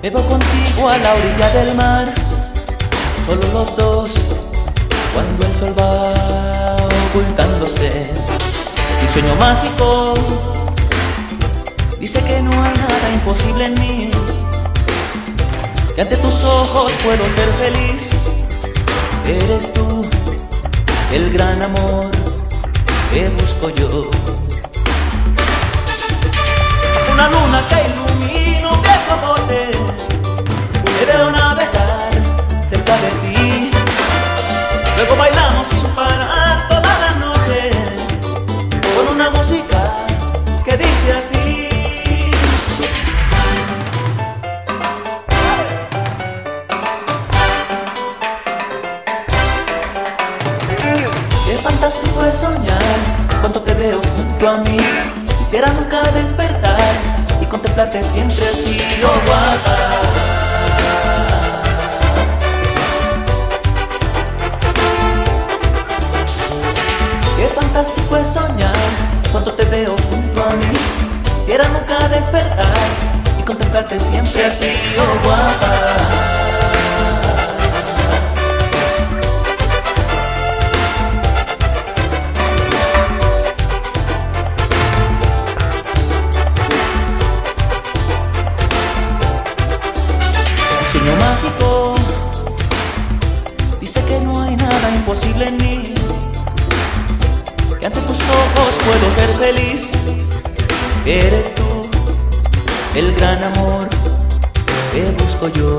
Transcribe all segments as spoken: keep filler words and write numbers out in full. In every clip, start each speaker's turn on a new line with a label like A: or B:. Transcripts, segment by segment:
A: Me voy contigo a la orilla del mar, solo los dos, cuando el sol va ocultándose. Mi sueño mágico dice que no hay nada imposible en mí, que ante tus ojos puedo ser feliz. Eres tú el gran amor que busco yo. Bajo una luna que ilumina un viejo bote, te veo navegar cerca de ti. Luego bailamos sin parar toda la noche, con una música que dice así. Qué fantástico es soñar cuando te veo junto a mí. Quisiera nunca despertar y contemplarte siempre así, oh guapa. Qué fantástico es soñar cuando te veo junto a mí. Quisiera nunca despertar y contemplarte siempre así, oh guapa. Sueño mágico dice que no hay nada imposible en mí, que ante tus ojos puedo ser feliz. Eres tú el gran amor que busco yo.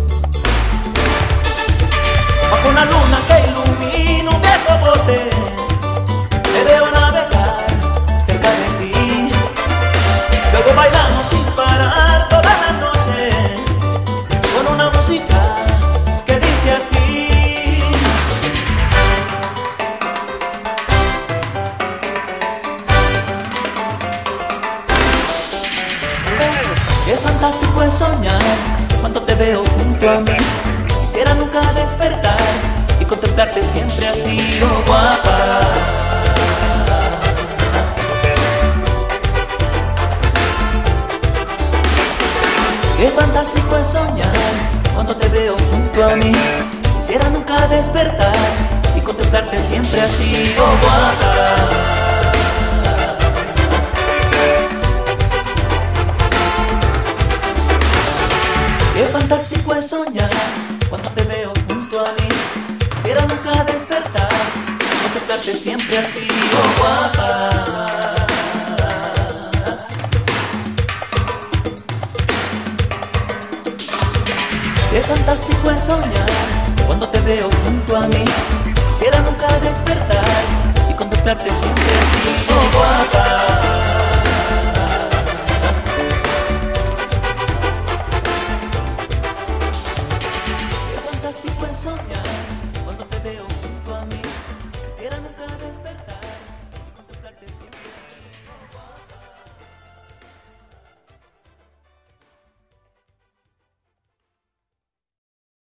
A: Bajo una luna que ilumina un viejo bote, te veo navegar cerca de ti. Luego bailamos sin parar toda la noche, con una música que dice así. Qué fantástico es soñar cuando te veo junto a mí. Quisiera nunca despertar y contemplarte siempre así, oh guapa. Qué fantástico es soñar cuando te veo junto a mí. Quisiera nunca despertar y contemplarte siempre así, oh guapa. Qué fantástico es soñar cuando te veo junto a mí. Quisiera nunca despertar y contemplarte siempre así, oh guapa. Qué fantástico es soñar cuando te veo junto a mí. Quisiera nunca despertar y contemplarte siempre así, oh guapa.